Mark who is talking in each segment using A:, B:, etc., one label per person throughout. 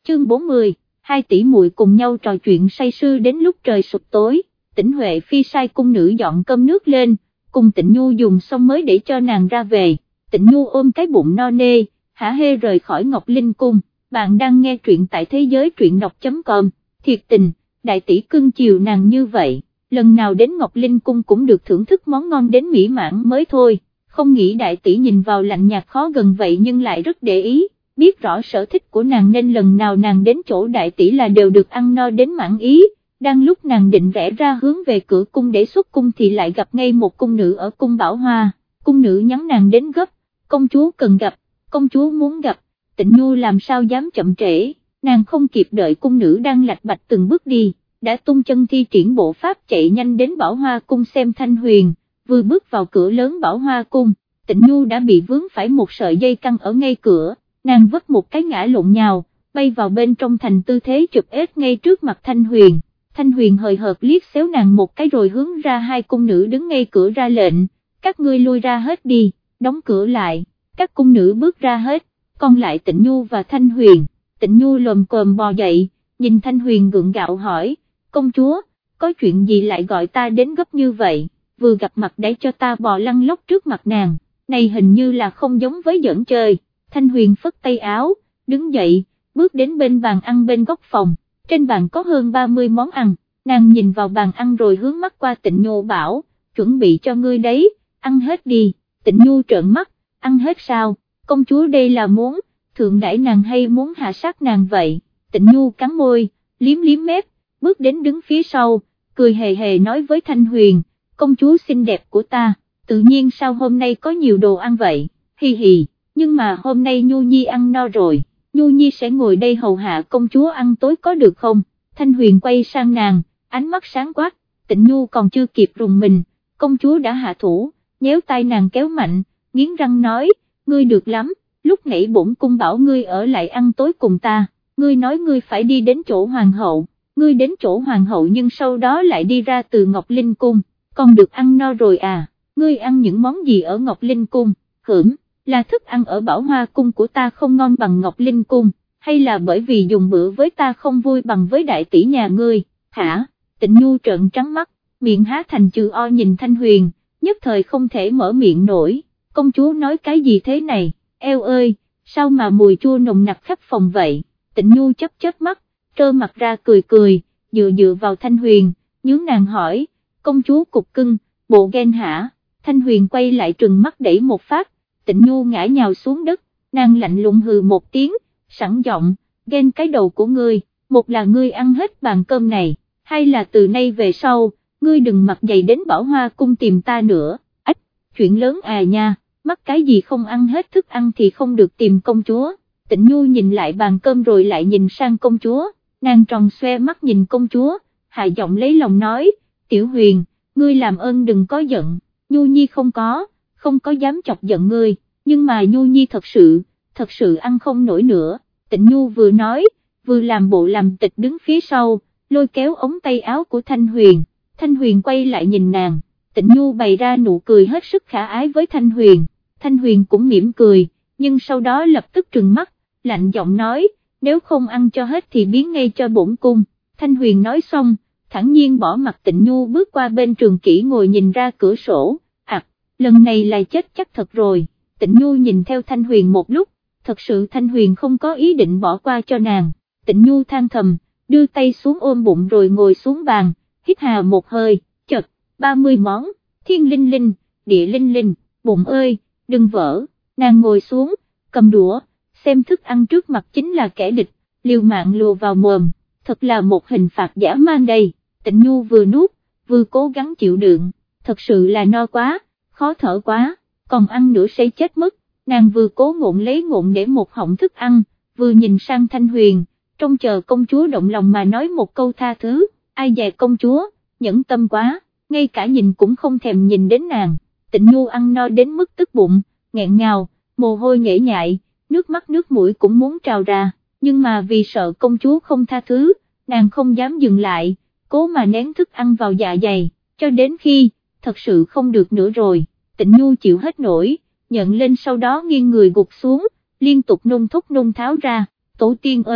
A: Chương 40, hai tỷ muội cùng nhau trò chuyện say sưa đến lúc trời sụp tối. Tĩnh Huệ Phi sai cung nữ dọn cơm nước lên, cùng Tịnh Nhu dùng xong mới để cho nàng ra về. Tịnh Nhu ôm cái bụng no nê, hả hê rời khỏi Ngọc Linh Cung. Bạn đang nghe truyện tại thế giới truyện đọc.com. Thiệt tình, đại tỷ cưng chiều nàng như vậy, lần nào đến Ngọc Linh Cung cũng được thưởng thức món ngon đến mỹ mãn mới thôi. Không nghĩ đại tỷ nhìn vào lạnh nhạt khó gần vậy nhưng lại rất để ý, biết rõ sở thích của nàng nên lần nào nàng đến chỗ đại tỷ là đều được ăn no đến mãn ý. Đang lúc nàng định rẽ ra hướng về cửa cung để xuất cung thì lại gặp ngay một cung nữ ở cung Bảo Hoa. Cung nữ nhắn nàng đến gấp, công chúa cần gặp, công chúa muốn gặp. Tịnh Nhu làm sao dám chậm trễ, nàng không kịp đợi cung nữ đang lạch bạch từng bước đi, đã tung chân thi triển bộ pháp chạy nhanh đến Bảo Hoa cung xem Thanh Huyền. Vừa bước vào cửa lớn Bảo Hoa cung, Tịnh Nhu đã bị vướng phải một sợi dây căng ở ngay cửa, nàng vấp một cái ngã lộn nhào, bay vào bên trong thành tư thế chụp ếch ngay trước mặt Thanh Huyền. Thanh Huyền hời hợt liếc xéo nàng một cái rồi hướng ra hai cung nữ đứng ngay cửa ra lệnh, các ngươi lui ra hết đi, đóng cửa lại. Các cung nữ bước ra hết, còn lại Tịnh Nhu và Thanh Huyền. Tịnh Nhu lồm cồm bò dậy, nhìn Thanh Huyền gượng gạo hỏi, công chúa, có chuyện gì lại gọi ta đến gấp như vậy, vừa gặp mặt để cho ta bò lăn lóc trước mặt nàng, này hình như là không giống với giỡn chơi. Thanh Huyền phất tay áo, đứng dậy, bước đến bên bàn ăn bên góc phòng, trên bàn có hơn 30 món ăn, nàng nhìn vào bàn ăn rồi hướng mắt qua Tịnh Nhu bảo, chuẩn bị cho ngươi đấy, ăn hết đi. Tịnh Nhu trợn mắt, ăn hết sao, công chúa đây là muốn thượng đãi nàng hay muốn hạ sát nàng vậy. Tịnh Nhu cắn môi, liếm liếm mép, bước đến đứng phía sau, cười hề hề nói với Thanh Huyền, công chúa xinh đẹp của ta, tự nhiên sao hôm nay có nhiều đồ ăn vậy, hi hi, nhưng mà hôm nay Nhu Nhi ăn no rồi, Nhu Nhi sẽ ngồi đây hầu hạ công chúa ăn tối có được không? Thanh Huyền quay sang nàng, ánh mắt sáng quát. Tịnh Nhu còn chưa kịp rùng mình, công chúa đã hạ thủ, nhéo tay nàng kéo mạnh, nghiến răng nói, ngươi được lắm, lúc nãy bổn cung bảo ngươi ở lại ăn tối cùng ta, ngươi nói ngươi phải đi đến chỗ hoàng hậu, ngươi đến chỗ hoàng hậu nhưng sau đó lại đi ra từ Ngọc Linh Cung, còn được ăn no rồi à, ngươi ăn những món gì ở Ngọc Linh Cung, là thức ăn ở Bảo Hoa Cung của ta không ngon bằng Ngọc Linh Cung, hay là bởi vì dùng bữa với ta không vui bằng với đại tỷ nhà ngươi, hả? Tịnh Nhu trợn trắng mắt, miệng há thành chữ O nhìn Thanh Huyền, nhất thời không thể mở miệng nổi, công chúa nói cái gì thế này, eo ơi, sao mà mùi chua nồng nặc khắp phòng vậy. Tịnh Nhu chớp chớp mắt, trơ mặt ra cười cười, dựa vào Thanh Huyền, nhướng nàng hỏi, công chúa cục cưng, bộ ghen hả? Thanh Huyền quay lại trừng mắt đẩy một phát, Tịnh Nhu ngã nhào xuống đất, nàng lạnh lùng hừ một tiếng, sẵn giọng, ghen cái đầu của ngươi, một là ngươi ăn hết bàn cơm này, hai là từ nay về sau, ngươi đừng mặc giày đến Bảo Hoa Cung tìm ta nữa. Ách, chuyện lớn à nha, mắc cái gì không ăn hết thức ăn thì không được tìm công chúa. Tịnh Nhu nhìn lại bàn cơm rồi lại nhìn sang công chúa, nàng tròn xoe mắt nhìn công chúa, hạ giọng lấy lòng nói, Tiểu Huyền, ngươi làm ơn đừng có giận, Nhu Nhi không có dám chọc giận ngươi, nhưng mà Nhu Nhi thật sự ăn không nổi nữa. Tịnh Nhu vừa nói, vừa làm bộ làm tịch đứng phía sau, lôi kéo ống tay áo của Thanh Huyền. Thanh Huyền quay lại nhìn nàng, Tịnh Nhu bày ra nụ cười hết sức khả ái với Thanh Huyền, Thanh Huyền cũng mỉm cười, nhưng sau đó lập tức trừng mắt, lạnh giọng nói, nếu không ăn cho hết thì biến ngay cho bổn cung. Thanh Huyền nói xong, thản nhiên bỏ mặt Tịnh Nhu bước qua bên Trường Kỷ ngồi nhìn ra cửa sổ, lần này là chết chắc thật rồi. Tịnh Nhu nhìn theo Thanh Huyền một lúc, thật sự Thanh Huyền không có ý định bỏ qua cho nàng. Tịnh Nhu than thầm, đưa tay xuống ôm bụng rồi ngồi xuống bàn, hít hà một hơi, chật, 30 món, thiên linh linh, địa linh linh, bụng ơi, đừng vỡ. Nàng ngồi xuống, cầm đũa, xem thức ăn trước mặt chính là kẻ địch, liều mạng lùa vào mồm, thật là một hình phạt dã man đây. Tịnh Nhu vừa nuốt, vừa cố gắng chịu đựng, thật sự là no quá, khó thở quá, còn ăn nữa sẽ chết mất. Nàng vừa cố ngộn lấy ngộn để một họng thức ăn, vừa nhìn sang Thanh Huyền, trông chờ công chúa động lòng mà nói một câu tha thứ. Ai dè công chúa, nhẫn tâm quá, ngay cả nhìn cũng không thèm nhìn đến nàng. Tịnh Nhu ăn no đến mức tức bụng, nghẹn ngào, mồ hôi nhễ nhại, nước mắt nước mũi cũng muốn trào ra, nhưng mà vì sợ công chúa không tha thứ, nàng không dám dừng lại, cố mà nén thức ăn vào dạ dày, cho đến khi, thật sự không được nữa rồi, Tịnh Nhu chịu hết nổi, nhận lên sau đó nghiêng người gục xuống, liên tục nôn thốc nôn tháo ra, tổ tiên ơi,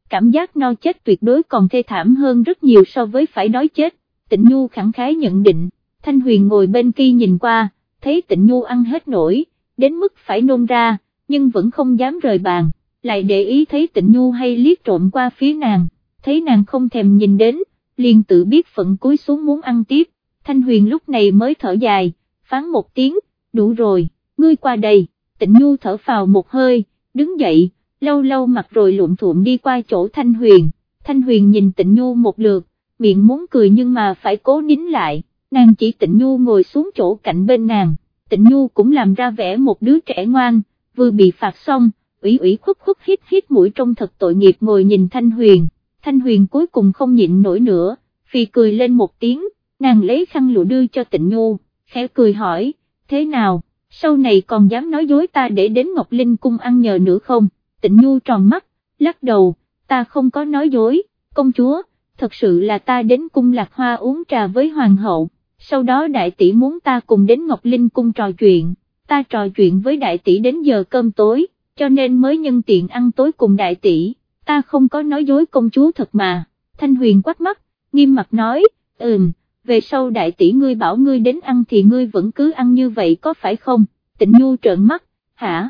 A: cảm giác no chết tuyệt đối còn thê thảm hơn rất nhiều so với phải đói chết. Tịnh Nhu khẳng khái nhận định. Thanh Huyền ngồi bên kia nhìn qua, thấy Tịnh Nhu ăn hết nổi, đến mức phải nôn ra, nhưng vẫn không dám rời bàn, lại để ý thấy Tịnh Nhu hay liếc trộm qua phía nàng, thấy nàng không thèm nhìn đến, liền tự biết phận cúi xuống muốn ăn tiếp. Thanh Huyền lúc này mới thở dài, phán một tiếng, đủ rồi, ngươi qua đây. Tịnh Nhu thở phào một hơi, đứng dậy, lâu lâu mặt rồi lụm thuộm đi qua chỗ Thanh Huyền. Thanh Huyền nhìn Tịnh Nhu một lượt, miệng muốn cười nhưng mà phải cố nín lại, nàng chỉ Tịnh Nhu ngồi xuống chỗ cạnh bên nàng. Tịnh Nhu cũng làm ra vẻ một đứa trẻ ngoan, vừa bị phạt xong, ủy khuất hít mũi trông thật tội nghiệp ngồi nhìn Thanh Huyền. Thanh Huyền cuối cùng không nhịn nổi nữa, phì cười lên một tiếng, nàng lấy khăn lụa đưa cho Tịnh Nhu, khẽ cười hỏi, thế nào, sau này còn dám nói dối ta để đến Ngọc Linh cung ăn nhờ nữa không? Tịnh Nhu tròn mắt, lắc đầu, ta không có nói dối, công chúa, thật sự là ta đến cung Lạc Hoa uống trà với hoàng hậu, sau đó đại tỷ muốn ta cùng đến Ngọc Linh cung trò chuyện, ta trò chuyện với đại tỷ đến giờ cơm tối, cho nên mới nhân tiện ăn tối cùng đại tỷ, ta không có nói dối công chúa thật mà. Thanh Huyền quát mắt, nghiêm mặt nói, về sau đại tỷ ngươi bảo ngươi đến ăn thì ngươi vẫn cứ ăn như vậy có phải không? Tịnh Nhu trợn mắt, hả,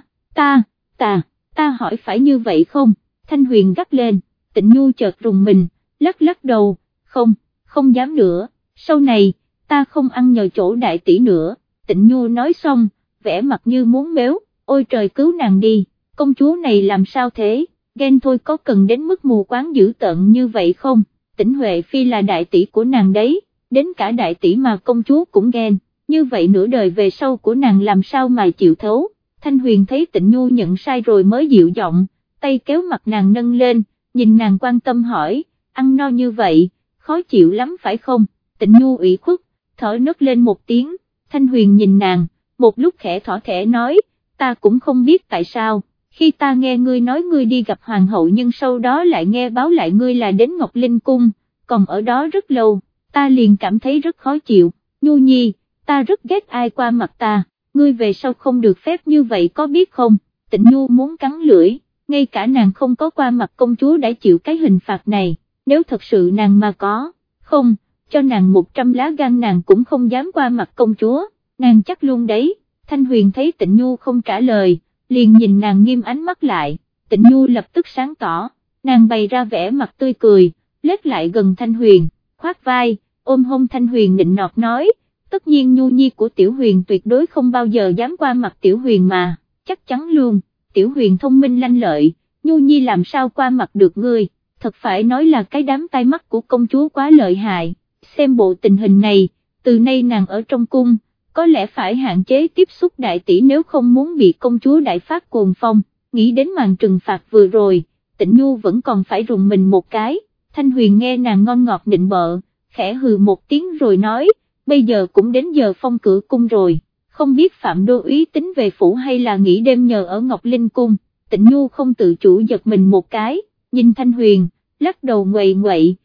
A: ta hỏi phải như vậy không? Thanh Huyền gắt lên. Tịnh Nhu chợt rùng mình, lắc đầu, không dám nữa, sau này, ta không ăn nhờ chỗ đại tỷ nữa. Tịnh Nhu nói xong, vẻ mặt như muốn méo, ôi trời cứu nàng đi, công chúa này làm sao thế, ghen thôi có cần đến mức mù quáng dữ tợn như vậy không? Tĩnh Huệ Phi là đại tỷ của nàng đấy, đến cả đại tỷ mà công chúa cũng ghen, như vậy nửa đời về sau của nàng làm sao mà chịu thấu. Thanh Huyền thấy Tịnh Nhu nhận sai rồi mới dịu giọng, tay kéo mặt nàng nâng lên, nhìn nàng quan tâm hỏi, ăn no như vậy, khó chịu lắm phải không? Tịnh Nhu ủy khuất, thở nấc lên một tiếng. Thanh Huyền nhìn nàng, một lúc khẽ thỏ thẻ nói, ta cũng không biết tại sao, khi ta nghe ngươi nói ngươi đi gặp hoàng hậu nhưng sau đó lại nghe báo lại ngươi là đến Ngọc Linh cung, còn ở đó rất lâu, ta liền cảm thấy rất khó chịu. Nhu Nhi, ta rất ghét ai qua mặt ta, ngươi về sau không được phép như vậy có biết không? Tịnh Nhu muốn cắn lưỡi, ngay cả nàng không có qua mặt công chúa đã chịu cái hình phạt này, nếu thật sự nàng mà có, không, cho nàng 100 lá gan nàng cũng không dám qua mặt công chúa, nàng chắc luôn đấy. Thanh Huyền thấy Tịnh Nhu không trả lời, liền nhìn nàng nghiêm ánh mắt lại, Tịnh Nhu lập tức sáng tỏ, nàng bày ra vẻ mặt tươi cười, lết lại gần Thanh Huyền, khoác vai, ôm hông Thanh Huyền nịnh nọt nói, tất nhiên Nhu Nhi của Tiểu Huyền tuyệt đối không bao giờ dám qua mặt Tiểu Huyền mà, chắc chắn luôn, Tiểu Huyền thông minh lanh lợi, Nhu Nhi làm sao qua mặt được ngươi, thật phải nói là cái đám tai mắt của công chúa quá lợi hại, xem bộ tình hình này, từ nay nàng ở trong cung, có lẽ phải hạn chế tiếp xúc đại tỷ nếu không muốn bị công chúa đại phát cuồng phong. Nghĩ đến màn trừng phạt vừa rồi, Tịnh Nhu vẫn còn phải rùng mình một cái. Thanh Huyền nghe nàng ngon ngọt nịnh bợ, khẽ hừ một tiếng rồi nói, bây giờ cũng đến giờ phong cửa cung rồi, không biết Phạm Đô úy tính về phủ hay là nghỉ đêm nhờ ở Ngọc Linh cung. Tịnh Nhu không tự chủ giật mình một cái, nhìn Thanh Huyền, lắc đầu nguậy,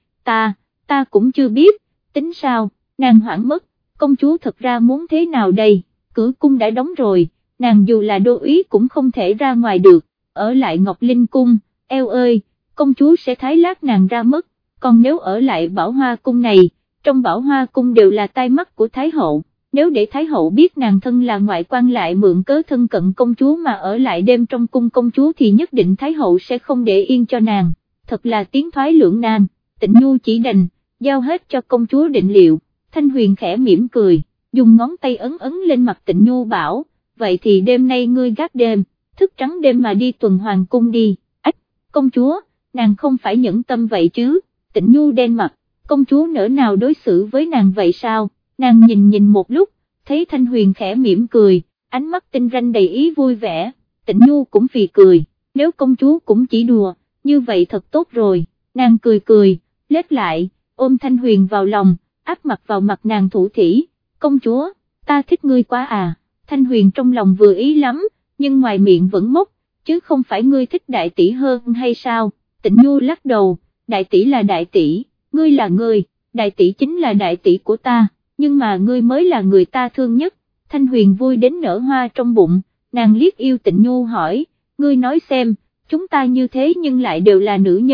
A: ta cũng chưa biết, tính sao, nàng hoảng mất. Công chúa thật ra muốn thế nào đây, cửa cung đã đóng rồi, nàng dù là đô úy cũng không thể ra ngoài được, ở lại Ngọc Linh cung, eo ơi, công chúa sẽ thái lát nàng ra mất, còn nếu ở lại Bảo Hoa cung này, trong Bảo Hoa cung đều là tai mắt của Thái hậu, nếu để Thái hậu biết nàng thân là ngoại quan lại mượn cớ thân cận công chúa mà ở lại đêm trong cung công chúa thì nhất định Thái hậu sẽ không để yên cho nàng, thật là tiến thoái lưỡng nan. Tịnh Nhu chỉ đành, giao hết cho công chúa định liệu. Thanh Huyền khẽ mỉm cười, dùng ngón tay ấn lên mặt Tịnh Nhu bảo, vậy thì đêm nay ngươi gác đêm, thức trắng đêm mà đi tuần hoàng cung đi. Ách, công chúa, nàng không phải nhẫn tâm vậy chứ? Tịnh Nhu đen mặt, công chúa nỡ nào đối xử với nàng vậy sao? Nàng nhìn một lúc, thấy Thanh Huyền khẽ mỉm cười, ánh mắt tinh ranh đầy ý vui vẻ, Tịnh Nhu cũng phì cười, nếu công chúa cũng chỉ đùa, như vậy thật tốt rồi. Nàng cười, lết lại, ôm Thanh Huyền vào lòng, áp mặt vào mặt nàng thủ thỉ, công chúa, ta thích ngươi quá à. Thanh Huyền trong lòng vừa ý lắm, nhưng ngoài miệng vẫn mốc, chứ không phải ngươi thích đại tỷ hơn hay sao? Tịnh Nhu lắc đầu, đại tỷ là đại tỷ, ngươi là ngươi, đại tỷ chính là đại tỷ của ta, nhưng mà ngươi mới là người ta thương nhất. Thanh Huyền vui đến nở hoa trong bụng, nàng liếc yêu Tịnh Nhu hỏi, ngươi nói xem, chúng ta như thế nhưng lại đều là nữ nhân,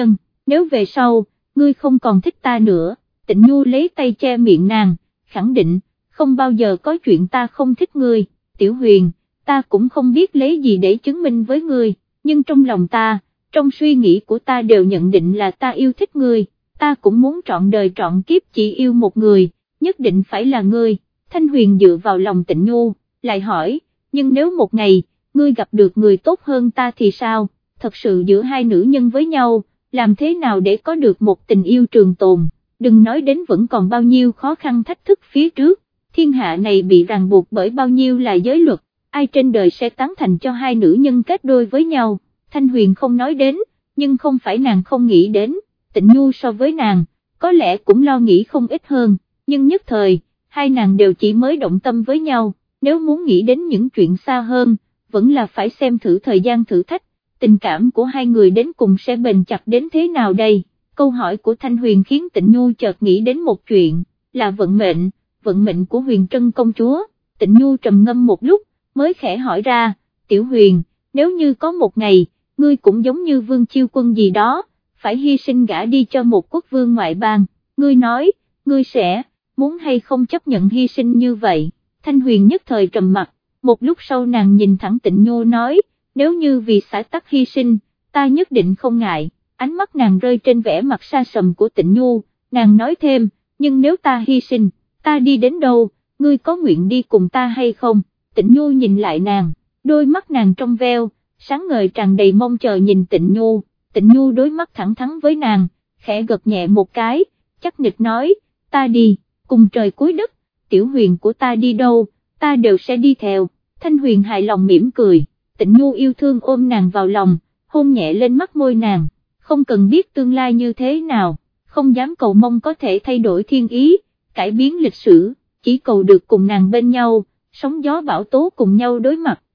A: nếu về sau, ngươi không còn thích ta nữa. Tịnh Nhu lấy tay che miệng nàng, khẳng định, không bao giờ có chuyện ta không thích ngươi. Tiểu Huyền, ta cũng không biết lấy gì để chứng minh với ngươi, nhưng trong lòng ta, trong suy nghĩ của ta đều nhận định là ta yêu thích ngươi, ta cũng muốn trọn đời trọn kiếp chỉ yêu một người, nhất định phải là ngươi. Thanh Huyền dựa vào lòng Tịnh Nhu, lại hỏi, nhưng nếu một ngày, ngươi gặp được người tốt hơn ta thì sao? Thật sự giữa hai nữ nhân với nhau, làm thế nào để có được một tình yêu trường tồn, đừng nói đến vẫn còn bao nhiêu khó khăn thách thức phía trước, thiên hạ này bị ràng buộc bởi bao nhiêu là giới luật, ai trên đời sẽ tán thành cho hai nữ nhân kết đôi với nhau. Thanh Huyền không nói đến, nhưng không phải nàng không nghĩ đến, Tịnh Nhu so với nàng, có lẽ cũng lo nghĩ không ít hơn, nhưng nhất thời, hai nàng đều chỉ mới động tâm với nhau, nếu muốn nghĩ đến những chuyện xa hơn, vẫn là phải xem thử thời gian thử thách, tình cảm của hai người đến cùng sẽ bền chặt đến thế nào đây. Câu hỏi của Thanh Huyền khiến Tịnh Nhu chợt nghĩ đến một chuyện, là vận mệnh của Huyền Trân công chúa. Tịnh Nhu trầm ngâm một lúc, mới khẽ hỏi ra, Tiểu Huyền, nếu như có một ngày, ngươi cũng giống như Vương Chiêu Quân gì đó, phải hy sinh gả đi cho một quốc vương ngoại bang, ngươi nói, ngươi sẽ, muốn hay không chấp nhận hy sinh như vậy? Thanh Huyền nhất thời trầm mặt, một lúc sau nàng nhìn thẳng Tịnh Nhu nói, nếu như vì xã tắc hy sinh, ta nhất định không ngại. Ánh mắt nàng rơi trên vẻ mặt xa sầm của Tịnh Nhu, nàng nói thêm, nhưng nếu ta hy sinh, ta đi đến đâu, ngươi có nguyện đi cùng ta hay không? Tịnh Nhu nhìn lại nàng, đôi mắt nàng trong veo, sáng ngời tràn đầy mong chờ nhìn Tịnh Nhu đối mắt thẳng thắn với nàng, khẽ gật nhẹ một cái, chắc nịch nói, ta đi, cùng trời cuối đất, Tiểu Huyền của ta đi đâu, ta đều sẽ đi theo. Thanh Huyền hài lòng mỉm cười, Tịnh Nhu yêu thương ôm nàng vào lòng, hôn nhẹ lên mắt môi nàng, không cần biết tương lai như thế nào, không dám cầu mong có thể thay đổi thiên ý, cải biến lịch sử, chỉ cầu được cùng nàng bên nhau, sóng gió bão tố cùng nhau đối mặt.